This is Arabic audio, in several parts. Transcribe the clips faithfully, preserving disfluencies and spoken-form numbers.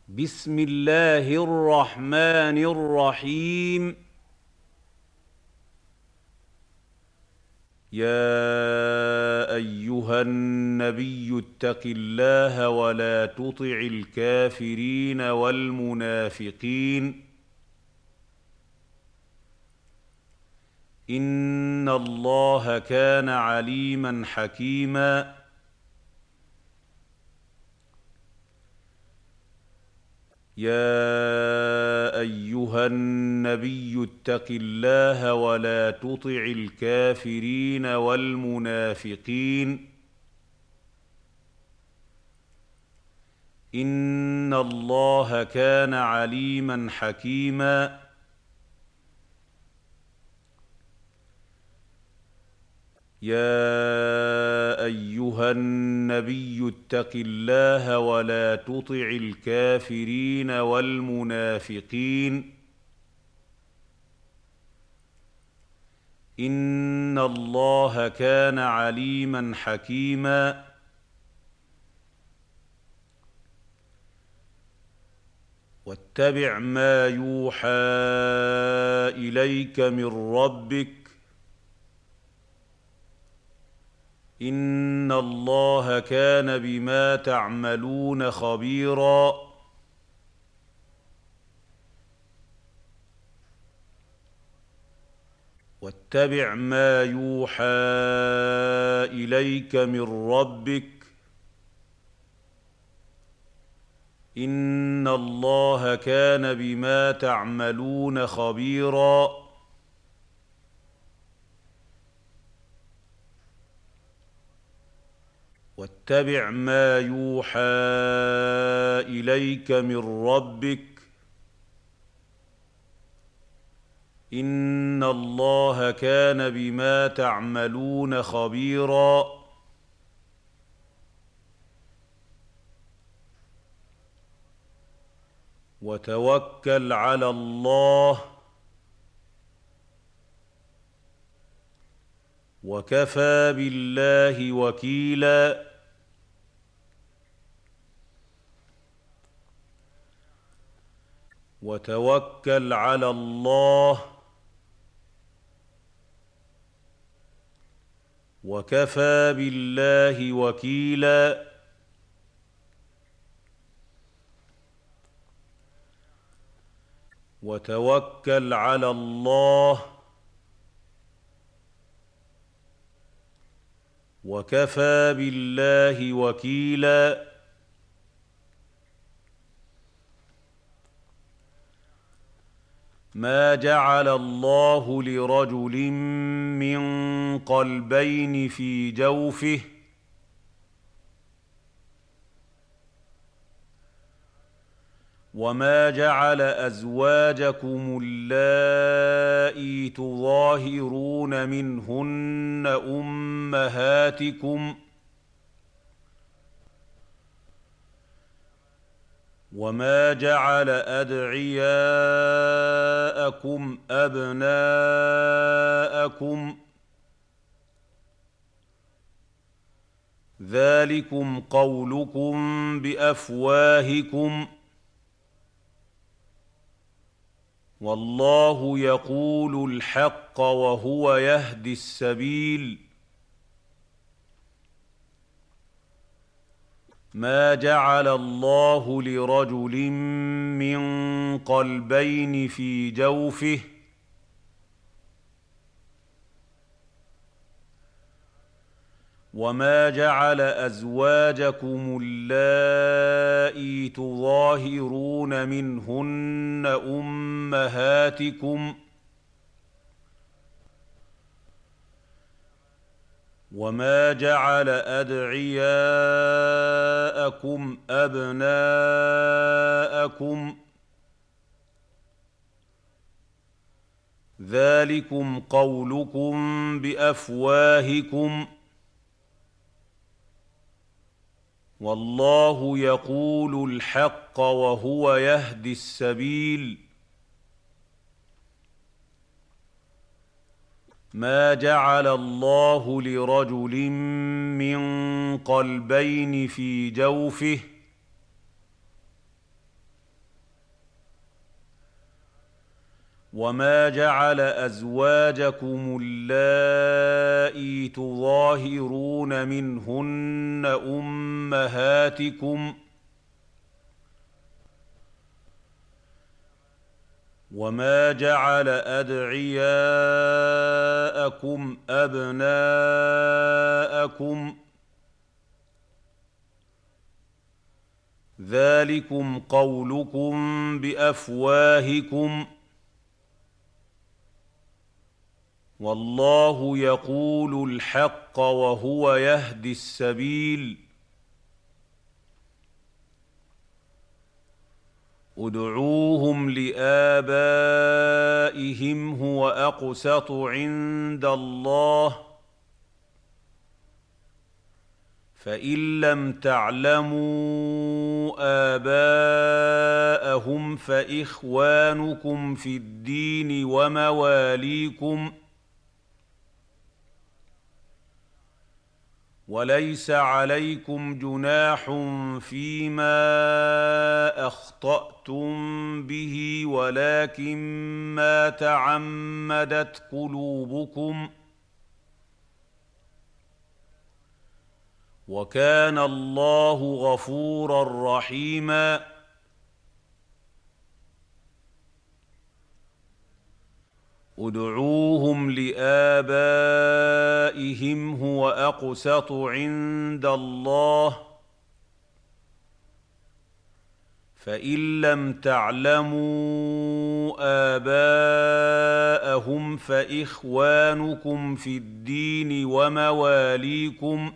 بسم الله الرحمن الرحيم. يا ايها النبي اتق الله ولا تطع الكافرين والمنافقين ان الله كان عليما حكيما. يا ايها النبي اتق الله ولا تطع الكافرين والمنافقين ان الله كان عليما حكيما. يا ايها النبي اتق الله ولا تطع الكافرين والمنافقين ان الله كان عليما حكيما. واتبع ما يوحى اليك من ربك ان الله كان بما تعملون خبيرا. واتبع ما يوحى اليك من ربك ان الله كان بما تعملون خبيرا. واتبع ما يوحى اليك من ربك ان الله كان بما تعملون خبيرا. وتوكل على الله وكفى بالله وكيلا. وتوكل على الله وكفى بالله وكيلا. وتوكل على الله وكفى بالله وكيلا. ما جعل الله لرجل من قلبين في جوفه وما جعل ازواجكم اللائي تظاهرون منهن امهاتكم وما جعل ادعياءكم ابناءكم ذلكم قولكم بافواهكم والله يقول الحق وهو يهدي السبيل. ما جعل الله لرجل من قلبين في جوفه وما جعل ازواجكم اللائي تظاهرون منهن امهاتكم وما جعل ادعياءكم ابناءكم ذلكم قولكم بافواهكم والله يقول الحق وهو يهدي السبيل. ما جعل الله لرجل من قلبين في جوفه وما جعل أزواجكم اللائي تظاهرون منهن أمهاتكم وما جعل أدعياءكم أبناءكم ذلكم قولكم بأفواهكم والله يقول الحق وهو يهدي السبيل ادعوهم لآبائهم هو أقسط عند الله فإن لم تعلموا آباءهم فإخوانكم في الدين ومواليكم وليس عليكم جناح فيما أخطأتم به ولكن ما تعمدت قلوبكم وكان الله غفورا رحيما ادعوهم لآبائهم هو أقسط عند الله فإن لم تعلموا آباءهم فإخوانكم في الدين ومواليكم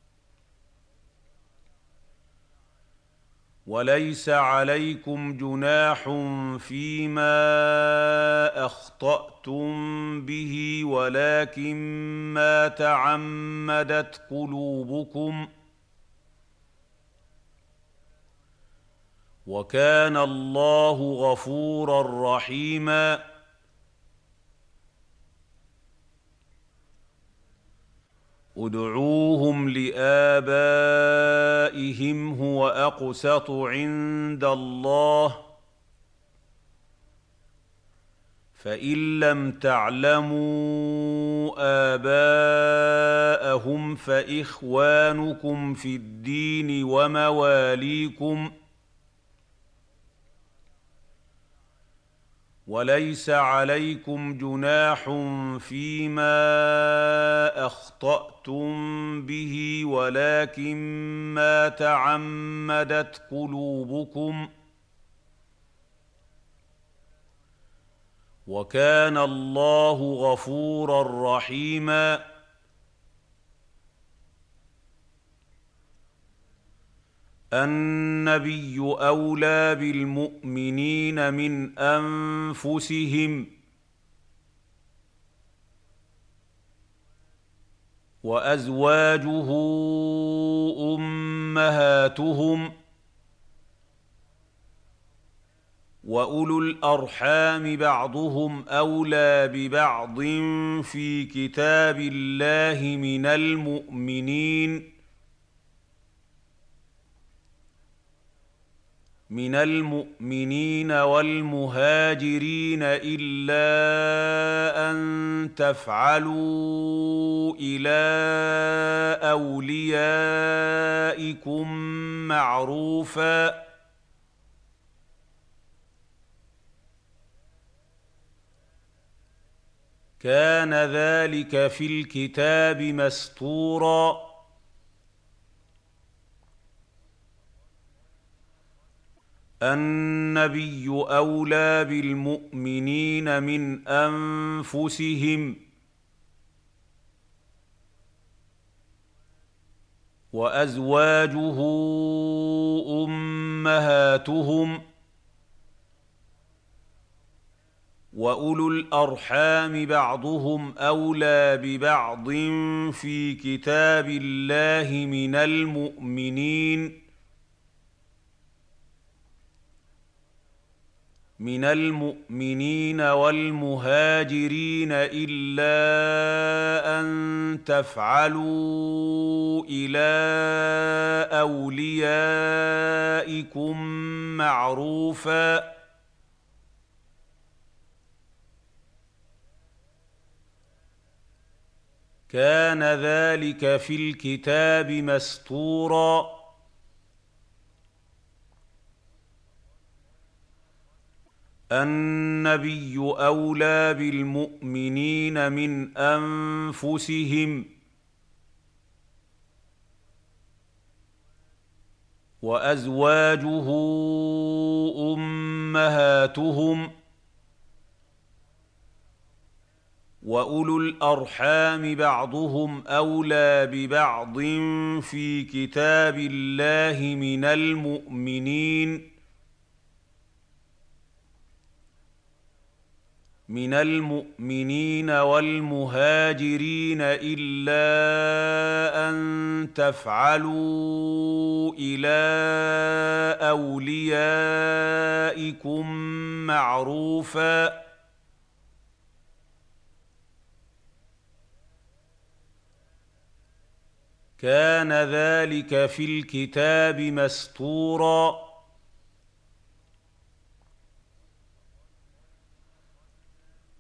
وليس عليكم جناح فيما أخطأتم به ولكن ما تعمدت قلوبكم وكان الله غفورا رحيما ادعوهم لآبائهم هو أقسط عند الله فإن لم تعلموا آباءهم فإخوانكم في الدين ومواليكم وليس عليكم جناح فيما أخطأتم به ولكن ما تعمدت قلوبكم وكان الله غفورا رحيما النبي أولى بالمؤمنين من أنفسهم وأزواجه أمهاتهم وأولو الأرحام بعضهم أولى ببعض في كتاب الله من المؤمنين من المؤمنين والمهاجرين إلا أن تفعلوا إلى أوليائكم معروفا كان ذلك في الكتاب مسطورا النبي أولى بالمؤمنين من أنفسهم وأزواجه أمهاتهم وأولو الأرحام بعضهم أولى ببعض في كتاب الله من المؤمنين من المؤمنين والمهاجرين إلا أن تفعلوا إلى أوليائكم معروفا كان ذلك في الكتاب مسطورا النبي اولى بالمؤمنين من انفسهم وازواجه امهاتهم واولو الارحام بعضهم اولى ببعض في كتاب الله من المؤمنين من المؤمنين والمهاجرين إلا أن تفعلوا إلى أوليائكم معروفا كان ذلك في الكتاب مسطورا